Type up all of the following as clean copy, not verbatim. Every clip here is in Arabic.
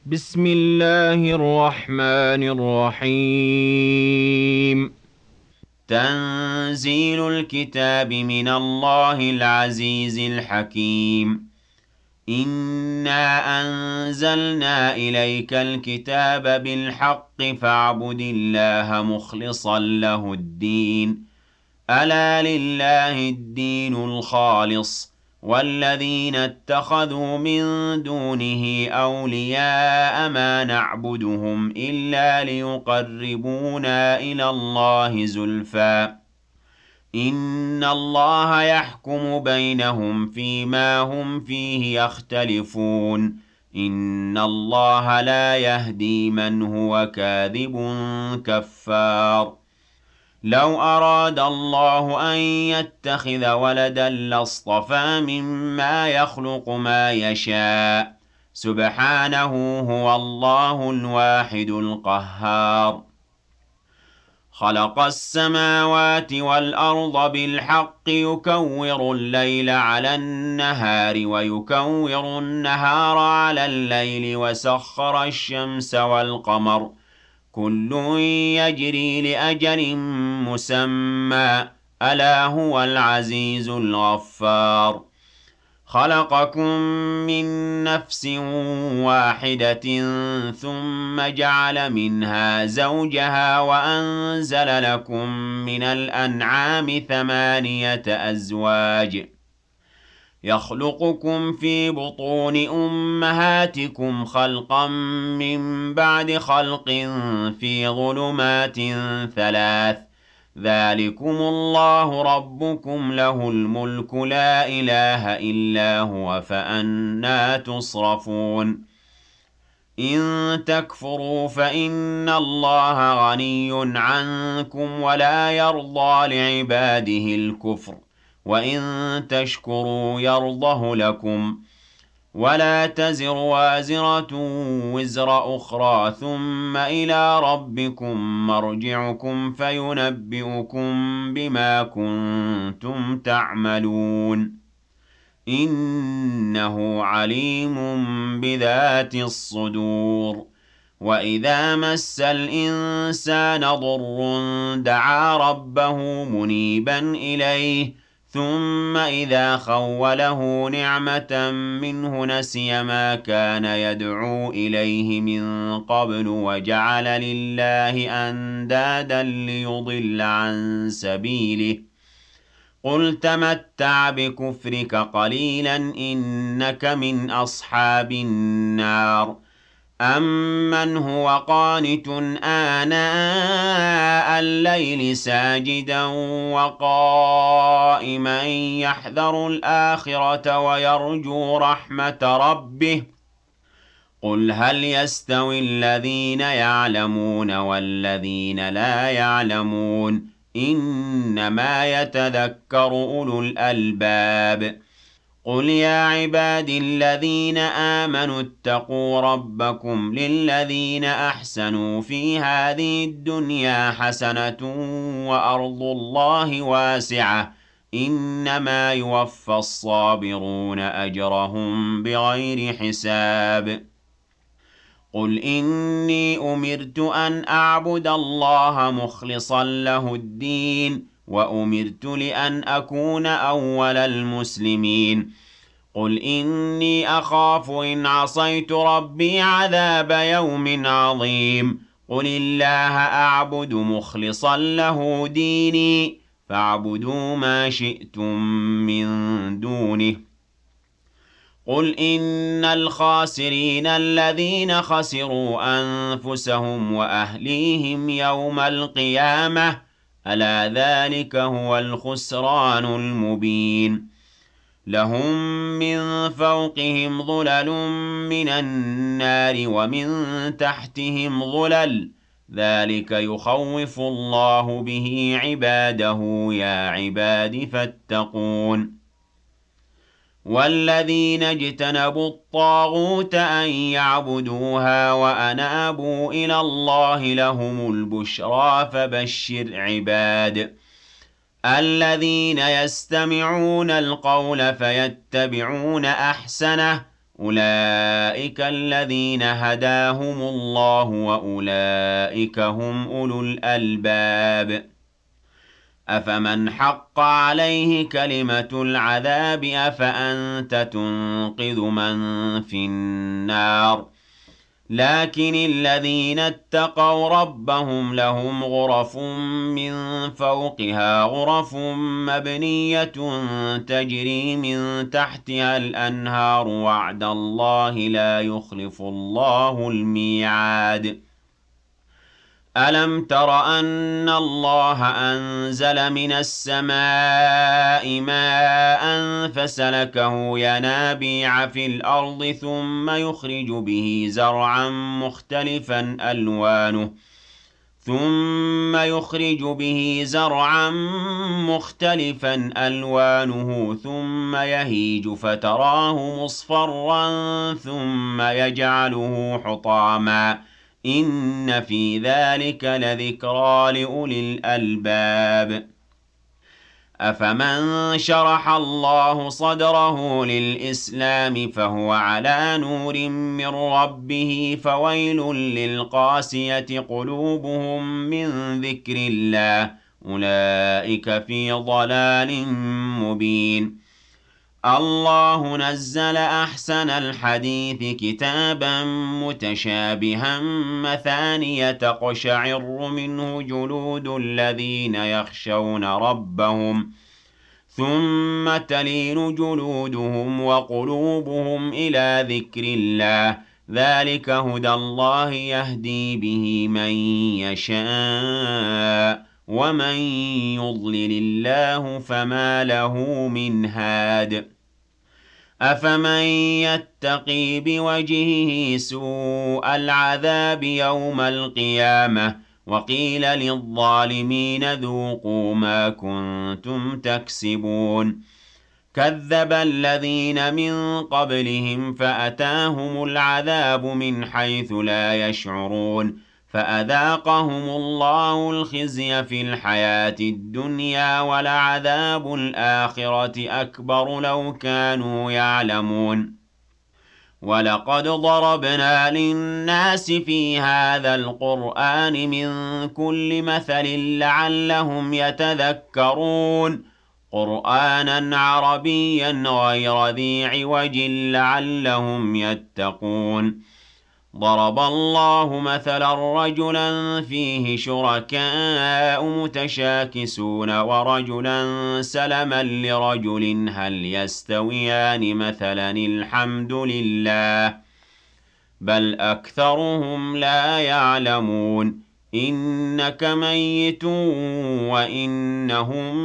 بسم الله الرحمن الرحيم. تنزيل الكتاب من الله العزيز الحكيم. إنا أنزلنا إليك الكتاب بالحق فاعبد الله مخلصا له الدين. ألا لله الدين الخالص، والذين اتخذوا من دونه أولياء ما نعبدهم إلا ليقربونا إلى الله زلفى. إن الله يحكم بينهم فيما هم فيه يختلفون. إن الله لا يهدي من هو كاذب كفار. لو أراد الله أن يتخذ ولدا لاصطفى مما يخلق ما يشاء. سبحانه هو الله الواحد القهار. خلق السماوات والأرض بالحق يكور الليل على النهار ويكور النهار على الليل وسخر الشمس والقمر كل يجري لأجل مسمى. ألا هو العزيز الغفار. خلقكم من نفس واحدة ثم جعل منها زوجها وأنزل لكم من الأنعام ثمانية أزواج يخلقكم في بطون أمهاتكم خلقا من بعد خلق في ظلمات ثلاث. ذلكم الله ربكم له الملك لا إله إلا هو فأنى تصرفون. إن تكفروا فإن الله غني عنكم ولا يرضى لعباده الكفر، وإن تشكروا يرضه لكم. ولا تزر وازرة وزر أخرى ثم إلى ربكم مرجعكم فينبئكم بما كنتم تعملون. إنه عليم بذات الصدور. وإذا مس الإنسان ضر دعا ربه منيبا إليه ثم إذا خوله نعمة منه نسي ما كان يدعو إليه من قبل وجعل لله أندادا ليضل عن سبيله. قل تمتع بكفرك قليلا إنك من أصحاب النار. أَمَّنْ هُوَ قَانِتٌ آنَاءَ اللَّيْلِ سَاجِدًا وَقَائِمًا يَحْذَرُ الْآخِرَةَ وَيَرْجُو رَحْمَةَ رَبِّهِ. قُلْ هَلْ يَسْتَوِي الَّذِينَ يَعْلَمُونَ وَالَّذِينَ لَا يَعْلَمُونَ إِنَّمَا يَتَذَكَّرُ أُولُو الْأَلْبَابِ. قُلْ يَا عِبَادِي الَّذِينَ آمَنُوا اتَّقُوا رَبَّكُمْ لِلَّذِينَ أَحْسَنُوا فِي هَٰذِهِ الدُّنْيَا حَسَنَةٌ وَأَرْضُ اللَّهِ وَاسِعَةٌ إِنَّمَا يُوَفَّى الصَّابِرُونَ أَجْرَهُم بِغَيْرِ حِسَابٍ. قُلْ إِنِّي أُمِرْتُ أَنْ أَعْبُدَ اللَّهَ مُخْلِصًا لَّهُ الدِّينَ وَأُمِرْتُ لِأَنْ أَكُونَ أَوَّلَ الْمُسْلِمِينَ. قُلْ إِنِّي أَخَافُ إِنْ عَصَيْتُ رَبِّي عَذَابَ يَوْمٍ عَظِيمٍ. قُلِ اللَّهَ أَعْبُدُ مُخْلِصًا لَّهُ دِينِي فَاعْبُدُوا مَا شِئْتُم مِّن دُونِهِ. قُلْ إِنَّ الْخَاسِرِينَ الَّذِينَ خَسِرُوا أَنفُسَهُمْ وَأَهْلِيهِمْ يَوْمَ الْقِيَامَةِ. أَلَا ذَٰلِكَ هُوَ الْخُسْرَانُ الْمُبِينُ. لَهُم مِّن فَوْقِهِمْ ظُلَلٌ مِّنَ النَّارِ وَمِن تَحْتِهِمْ ظُلَلٌ ۚ ذَٰلِكَ يُخَوِّفُ اللَّهُ بِهِ عِبَادَهُ يَا عِبَادِ فَاتَّقُونِ. وَالَّذِينَ اجْتَنَبُوا الطَّاغُوتَ أَن يَعْبُدُوهَا وَأَنَابُوا إِلَى اللَّهِ لَهُمُ الْبُشْرَىٰ فَبَشِّرْ عِبَادِ الَّذِينَ يَسْتَمِعُونَ الْقَوْلَ فَيَتَّبِعُونَ أَحْسَنَهُ أولئك الذين هداهم الله وأولئك هم أولو الألباب أفمن حق عليه كلمة العذاب أفأنت تنقذ من في النار لكن الذين اتقوا ربهم لهم غرف من فوقها غرف مبنية تجري من تحتها الأنهار وعد الله لا يخلف الله الميعاد ألم تر أن الله أنزل من السماء ماء فسلكه ينابيع في الأرض ثم يخرج به زرعا مختلفا ألوانه ثم يهيج فتراه مصفرا ثم يجعله حطاما إن في ذلك لذكرى لأولي الألباب أفمن شرح الله صدره للإسلام فهو على نور من ربه فويل للقاسية قلوبهم من ذكر الله أولئك في ضلال مبين الله نزل أحسن الحديث كتابا متشابها مثانية تقشعر منه جلود الذين يخشون ربهم ثم تلين جلودهم وقلوبهم إلى ذكر الله ذلك هدى الله يهدي به من يشاء ومن يضلل الله فما له من هاد أفمن يتقي بوجهه سوء العذاب يوم القيامة وقيل للظالمين ذوقوا ما كنتم تكسبون كذب الذين من قبلهم فأتاهم العذاب من حيث لا يشعرون فأذاقهم الله الخزي في الحياة الدنيا ولعذاب الآخرة أكبر لو كانوا يعلمون ولقد ضربنا للناس في هذا القرآن من كل مثل لعلهم يتذكرون قرآنا عربيا غير ذي عوج لعلهم يتقون ضرب الله مثلا رجلا فيه شركاء متشاكسون ورجلا سلما لرجل هل يستويان مثلا الحمد لله بل أكثرهم لا يعلمون إنك ميت وإنهم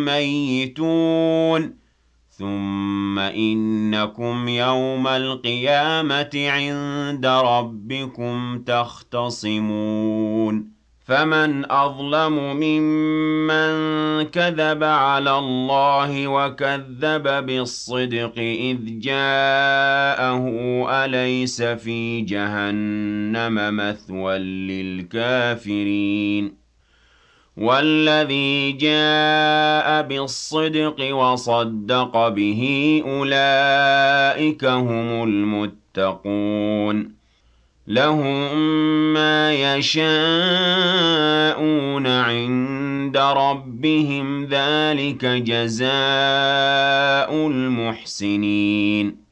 ميتون ثم إنكم يوم القيامة عند ربكم تختصمون فمن أظلم ممن كذب على الله وكذب بالصدق إذ جاءه أليس في جهنم مثوى للكافرين والذي جاء بالصدق وصدق به أولئك هم المتقون لهم ما يشاءون عند ربهم ذلك جزاء المحسنين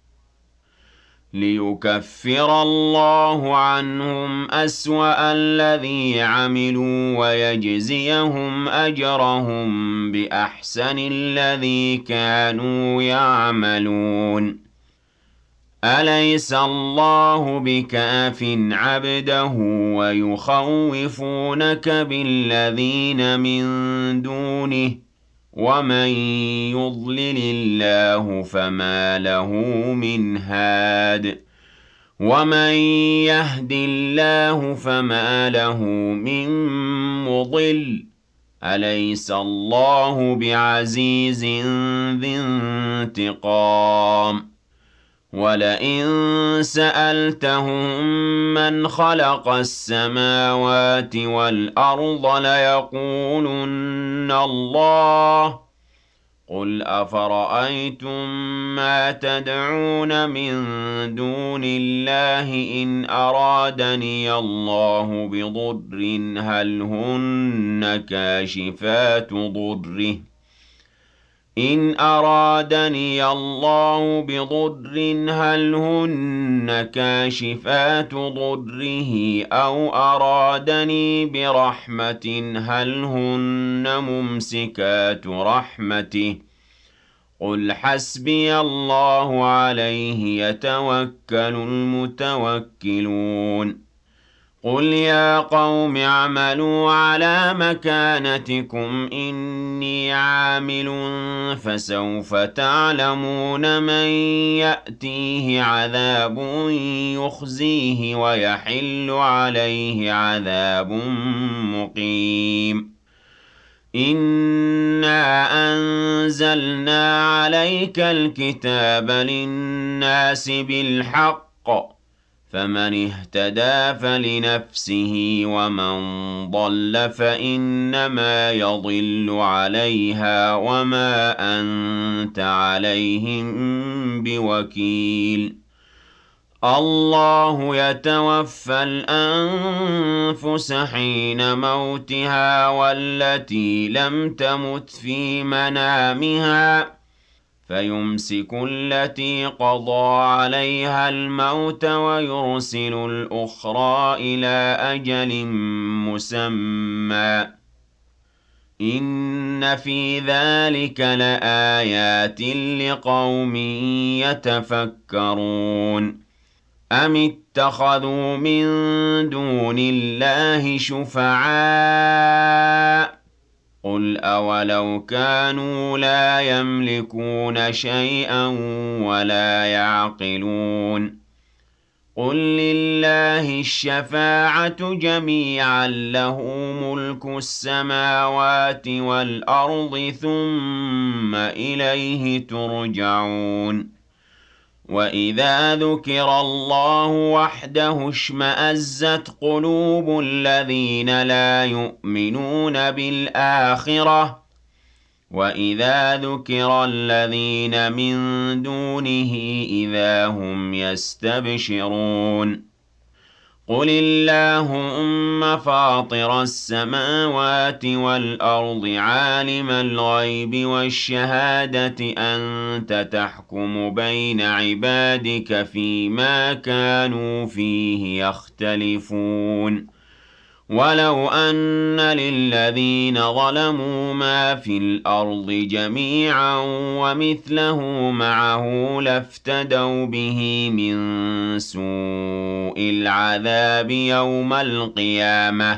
ليكفر الله عنهم أسوأ الذي عملوا ويجزيهم أجرهم بأحسن الذي كانوا يعملون أليس الله بكاف عبده ويخوفونك بالذين من دونه ومن يضلل الله فما له من هاد ومن يهد الله فما له من مضل أليس الله بعزيز ذي انتقام ولئن سألتهم من خلق السماوات والأرض ليقولن الله قُلْ أَفَرَأَيْتُم مَّا تَدْعُونَ مِن دُونِ اللَّهِ إِنْ أَرَادَنِيَ اللَّهُ بِضُرٍّ هَلْ هُنَّ كَاشِفَاتُ ضُرِّهِ إِنْ أَرَادَنِيَ اللَّهُ بِضُرٍّ هَلْ هُنَّ كَاشِفَاتُ ضُرِّهِ أَوْ أَرَادَنِي بِرَحْمَةٍ هَلْ هُنَّ مُمْسِكَاتُ رَحْمَتِهِ قُلْ حَسْبِيَ اللَّهُ عَلَيْهِ يَتَوَكَّلُ الْمُتَوَكِّلُونَ قُلْ يَا قَوْمِ اعْمَلُوا عَلَىٰ مَكَانَتِكُمْ إِنِّي عَامِلٌ ۖ فَسَوْفَ تَعْلَمُونَ مَن يَأْتِيهِ عَذَابٌ يُخْزِيهِ وَيَحِلُّ عَلَيْهِ عَذَابٌ مُّقِيمٌ إِنَّا أَنزَلْنَا عَلَيْكَ الْكِتَابَ لِلنَّاسِ بِالْحَقِّ ۖ فَمَنِ اهْتَدَىٰ فَلِنَفْسِهِ وَمَن ضَلَّ فَإِنَّمَا يَضِلُّ عَلَيْهَا وَمَا أَنتَ عَلَيْهِم بِوَكِيلٍ اللَّهُ يَتَوَفَّى الْأَنفُسَ حِينَ مَوْتِهَا وَالَّتِي لَمْ تَمُتْ فِي مَنَامِهَا فَيُمْسِكُ الَّتِي قَضَىٰ عَلَيْهَا الْمَوْتَ وَيُرْسِلُ الْأُخْرَىٰ إِلَىٰ أَجَلٍ مُّسَمًّى ۚ إِنَّ فِي ذَٰلِكَ لَآيَاتٍ لِّقَوْمٍ يَتَفَكَّرُونَ أَمِ اتَّخَذُوا مِن دُونِ اللَّهِ شُفَعَاءَ ۚ قُلْ أَوَلَوْ كَانُوا لَا يَمْلِكُونَ شَيْئًا وَلَا يَعْقِلُونَ قُل لِّلَّهِ الشَّفَاعَةُ جَمِيعًا ۖ لَّهُ مُلْكُ السَّمَاوَاتِ وَالْأَرْضِ ثُمَّ إِلَيْهِ تُرْجَعُونَ وَإِذَا ذُكِرَ اللَّهُ وَحْدَهُ اشْمَأَزَّتْ قُلُوبُ الَّذِينَ لَا يُؤْمِنُونَ بِالْآخِرَةِ ۖ وَإِذَا ذُكِرَ الَّذِينَ مِن دُونِهِ إِذَا هُمْ يَسْتَبْشِرُونَ قُلِ اللَّهُمَّ فَاطِرَ السَّمَاوَاتِ وَالْأَرْضِ عَالِمَ الْغَيْبِ وَالشَّهَادَةِ أَنتَ تَحْكُمُ بَيْنَ عِبَادِكَ فِيمَا كَانُوا فِيهِ يَخْتَلِفُونَ وَلَوْ أَنَّ لِلَّذِينَ ظَلَمُوا مَا فِي الْأَرْضِ جَمِيعًا وَمِثْلَهُ مَعَهُ لَافْتَدَوْا بِهِ مِن سُوءِ الْعَذَابِ يَوْمَ الْقِيَامَةِ ۚ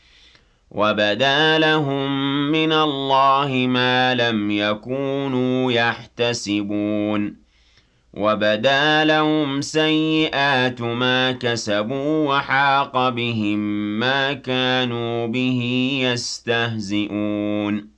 وَبَدَا لَهُم مِّنَ اللَّهِ مَا لَمْ يَكُونُوا يَحْتَسِبُونَ وَبَدَا لَهُمْ سَيِّئَاتُ مَا كَسَبُوا وَحَاقَ بِهِم مَّا كَانُوا بِهِ يَسْتَهْزِئُونَ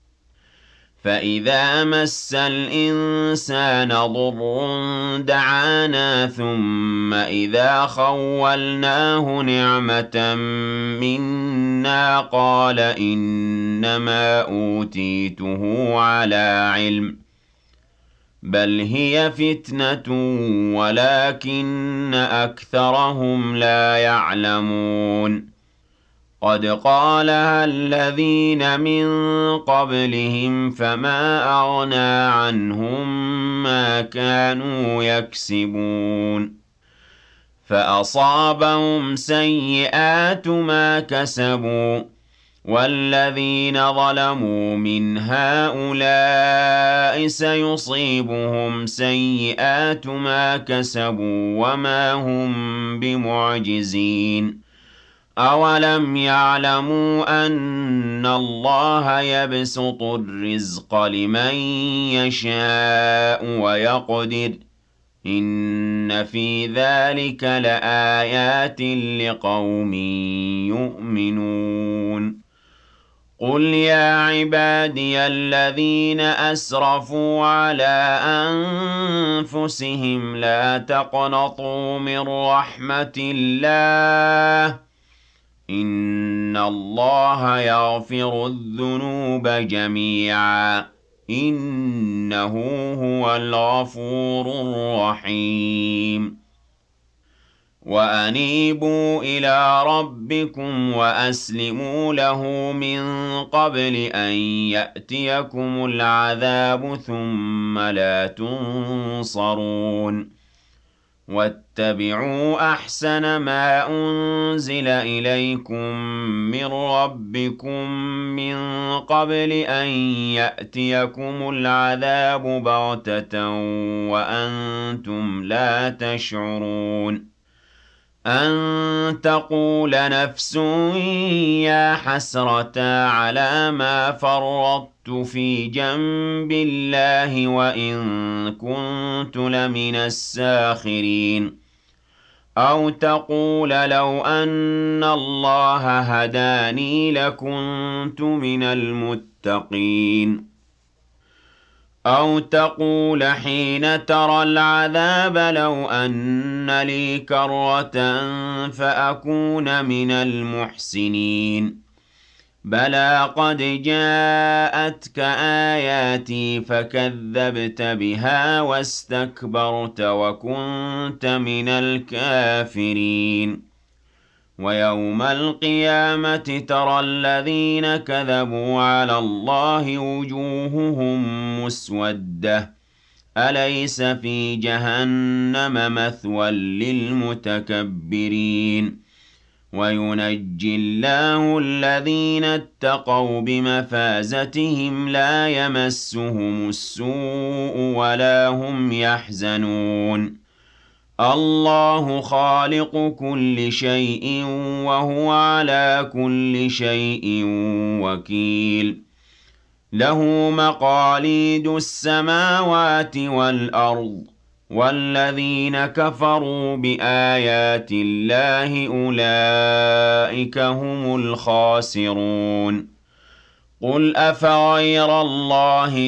فَإِذَا مَسَّ الْإِنسَانَ ضُرٌّ دَعَانَا ثُمَّ إِذَا خَوَّلْنَاهُ نِعْمَةً مِّنَّا قَالَ إِنَّمَا أُوتِيتُهُ عَلَىٰ عِلْمٍ ۚ بَلْ هِيَ فِتْنَةٌ وَلَٰكِنَّ أَكْثَرَهُمْ لَا يَعْلَمُونَ قَدْ قَالَهَا الَّذِينَ مِن قَبْلِهِمْ فَمَا أَغْنَىٰ عَنْهُم مَّا كَانُوا يَكْسِبُونَ فَأَصَابَهُمْ سَيِّئَاتُ مَا كَسَبُوا ۚ وَالَّذِينَ ظَلَمُوا مِنْ هَٰؤُلَاءِ سَيُصِيبُهُمْ سَيِّئَاتُ مَا كَسَبُوا وَمَا هُم بِمُعْجِزِينَ أَوَلَمْ يَعْلَمُوا أَنَّ اللَّهَ يَبْسُطُ الرِّزْقَ لِمَن يَشَاءُ وَيَقْدِرُ ۚ إِنَّ فِي ذَٰلِكَ لَآيَاتٍ لِّقَوْمٍ يُؤْمِنُونَ قُلْ يَا عِبَادِيَ الَّذِينَ أَسْرَفُوا عَلَىٰ أَنفُسِهِمْ لَا تَقْنَطُوا مِن رَّحْمَةِ اللَّهِ ۚ إِنَّ اللَّهَ يَغْفِرُ الذُّنُوبَ جَمِيعًا إِنَّهُ هُوَ الْغَفُورُ الرَّحِيمُ وَأَنِيبُوا إِلَىٰ رَبِّكُمْ وَأَسْلِمُوا لَهُ مِن قَبْلِ أَن يَأْتِيَكُمُ الْعَذَابُ ثُمَّ لَا تُنصَرُونَ وَاتَّبِعُوا أَحْسَنَ مَا أُنزِلَ إِلَيْكُم مِّن رَّبِّكُم مِّن قَبْلِ أَن يَأْتِيَكُمُ الْعَذَابُ بَغْتَةً وَأَنتُمْ لَا تَشْعُرُونَ أَن تَقُولَ نَفْسٌ يَا حَسْرَتَا عَلَىٰ مَا فَرَّطتُ فِي جَنبِ اللَّهِ وَإِن كُنتُ لَمِنَ السَّاخِرِينَ أَوْ تَقُولَ لَوْ أَنَّ اللَّهَ هَدَانِي لَكُنتُ مِنَ الْمُتَّقِينَ أَوْ تَقُولَ حِينَ تَرَى الْعَذَابَ لَوْ أَنَّ لِي كَرَّةً فَأَكُونَ مِنَ الْمُحْسِنِينَ بَلَىٰ قَدْ جَاءَتْكَ آيَاتِي فَكَذَّبْتَ بِهَا وَاسْتَكْبَرْتَ وَكُنتَ مِنَ الْكَافِرِينَ وَيَوْمَ الْقِيَامَةِ تَرَى الَّذِينَ كَذَبُوا عَلَى اللَّهِ وُجُوهُهُم مُّسْوَدَّةٌ أَلَيْسَ فِي جَهَنَّمَ مَثْوًى لِّلْمُتَكَبِّرِينَ وَيُنَجِّي اللَّهُ الَّذِينَ اتَّقَوْا بِمَفَازَتِهِمْ لَا يَمَسُّهُمُ السُّوءُ وَلَا هُمْ يَحْزَنُونَ اللَّهُ خَالِقُ كُلِّ شَيْءٍ وَهُوَ عَلَىٰ كُلِّ شَيْءٍ وَكِيلٌ لَّهُ مَقَالِيدُ السَّمَاوَاتِ وَالْأَرْضِ وَالَّذِينَ كَفَرُوا بِآيَاتِ اللَّهِ أُولَٰئِكَ هُمُ الْخَاسِرُونَ قُلْ أَفَغَيْرَ اللَّهِ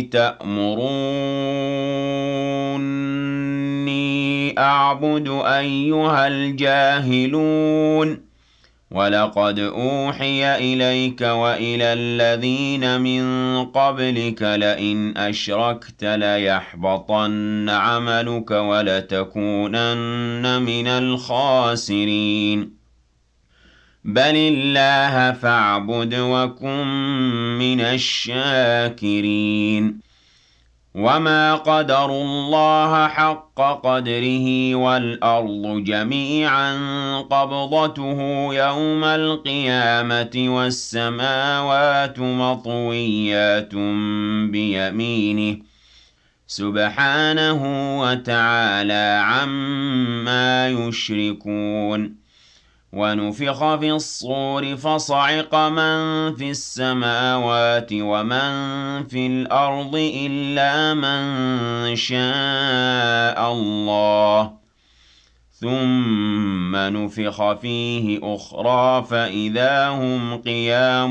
تَأْمُرُونِّي أَعْبُدُ أَيُّهَا الْجَاهِلُونَ وَلَقَدْ أُوحِيَ إِلَيْكَ وَإِلَى الَّذِينَ مِن قَبْلِكَ لَئِنْ أَشْرَكْتَ لَيَحْبَطَنَّ عَمَلُكَ وَلَتَكُونَنَّ مِنَ الْخَاسِرِينَ بَلِ اللَّهَ فَاعْبُدْ وَكُن مِّنَ الشَّاكِرِينَ وَمَا قَدَرُوا اللَّهَ حَقَّ قَدْرِهِ وَالْأَرْضُ جَمِيعًا قَبْضَتُهُ يَوْمَ الْقِيَامَةِ وَالسَّمَاوَاتُ مَطْوِيَّاتٌ بِيَمِينِهِ سُبْحَانَهُ وَتَعَالَىٰ عَمَّا يُشْرِكُونَ وَنُفِخَ فِي الصُّورِ فَصَعِقَ مَن فِي السَّمَاوَاتِ وَمَن فِي الْأَرْضِ إِلَّا مَن شَاءَ اللَّهُ ثُمَّ نُفِخَ فِيهِ أُخْرَىٰ فَإِذَا هُمْ قِيَامٌ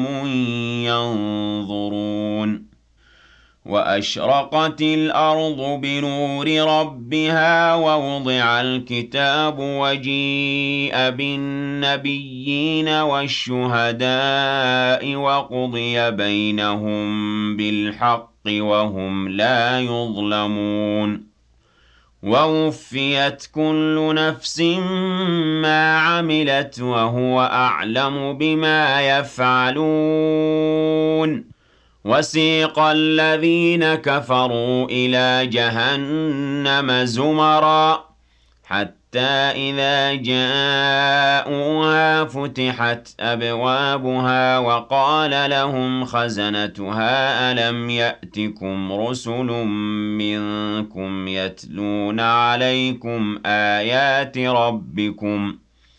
يَنظُرُونَ وَأَشْرَقَتِ الْأَرْضُ بِنُورِ رَبِّهَا وَوُضِعَ الْكِتَابُ وَجِيءَ بِالنَّبِيِّينَ وَالشُّهَدَاءِ وَقُضِيَ بَيْنَهُم بِالْحَقِّ وَهُمْ لَا يُظْلَمُونَ وَوُفِّيَتْ كُلُّ نَفْسٍ مَّا عَمِلَتْ وَهُوَ أَعْلَمُ بِمَا يَفْعَلُونَ وَسِيقَ الَّذِينَ كَفَرُوا إِلَىٰ جَهَنَّمَ زُمَرًا حَتَّىٰ إِذَا جَاءُوهَا فُتِحَتْ أَبْوَابُهَا وَقَالَ لَهُمْ خَزَنَتُهَا أَلَمْ يَأْتِكُمْ رُسُلٌ مِّنكُمْ يَتْلُونَ عَلَيْكُمْ آيَاتِ رَبِّكُمْ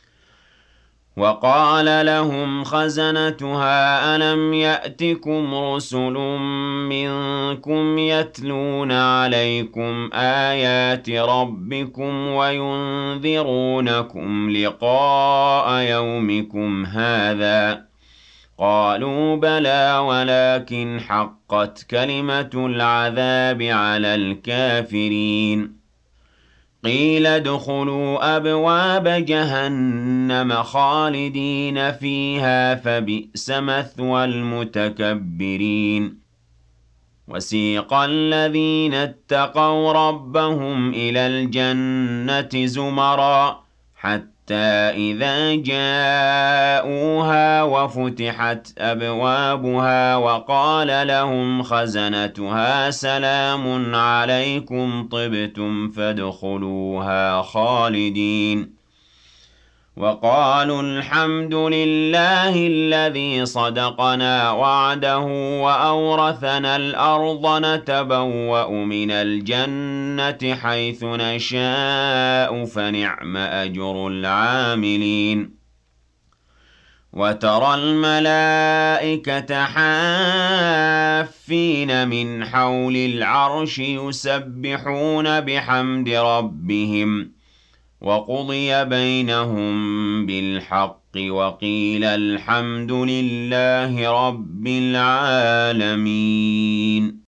وَقَالَ لَهُمْ خَزَنَتُهَا أَلَمْ يَأْتِكُمْ رُسُلٌ مِّنكُمْ يَتْلُونَ عَلَيْكُمْ آيَاتِ رَبِّكُمْ وَيُنذِرُونَكُمْ لِقَاءَ يَوْمِكُمْ هَٰذَا قَالُوا بَلَىٰ وَلَٰكِنْ حَقَّتْ كَلِمَةُ الْعَذَابِ عَلَى الْكَافِرِينَ قِيلَ ادْخُلُوا أَبْوَابَ جَهَنَّمَ خَالِدِينَ فِيهَا فَبِئْسَ مَثْوَى الْمُتَكَبِّرِينَ وَسِيقَ الَّذِينَ اتَّقَوْا رَبَّهُمْ إِلَى الْجَنَّةِ زُمَرًا حَتَّىٰ إِذَا جَاءُوهَا وَفُتِحَتْ أَبْوَابُهَا وَقَالَ لَهُمْ خَزَنَتُهَا سَلَامٌ عَلَيْكُمْ طِبْتُمْ فَادْخُلُوهَا خَالِدِينَ وَقَالُوا الْحَمْدُ لِلَّهِ الَّذِي صَدَقَنَا وَعْدَهُ وَأَوْرَثَنَا الْأَرْضَ نَتَبَوَّأُ مِنَ الْجَنَّةِ حَيْثُ نَشَاءُ ۖ فَنِعْمَ أَجْرُ الْعَامِلِينَ وَتَرَى الْمَلَائِكَةَ حَافِّينَ مِنْ حَوْلِ الْعَرْشِ يُسَبِّحُونَ بِحَمْدِ رَبِّهِمْ وَقُضِيَ بَيْنَهُم بِالْحَقِّ وَقِيلَ الْحَمْدُ لِلَّهِ رَبِّ الْعَالَمِينَ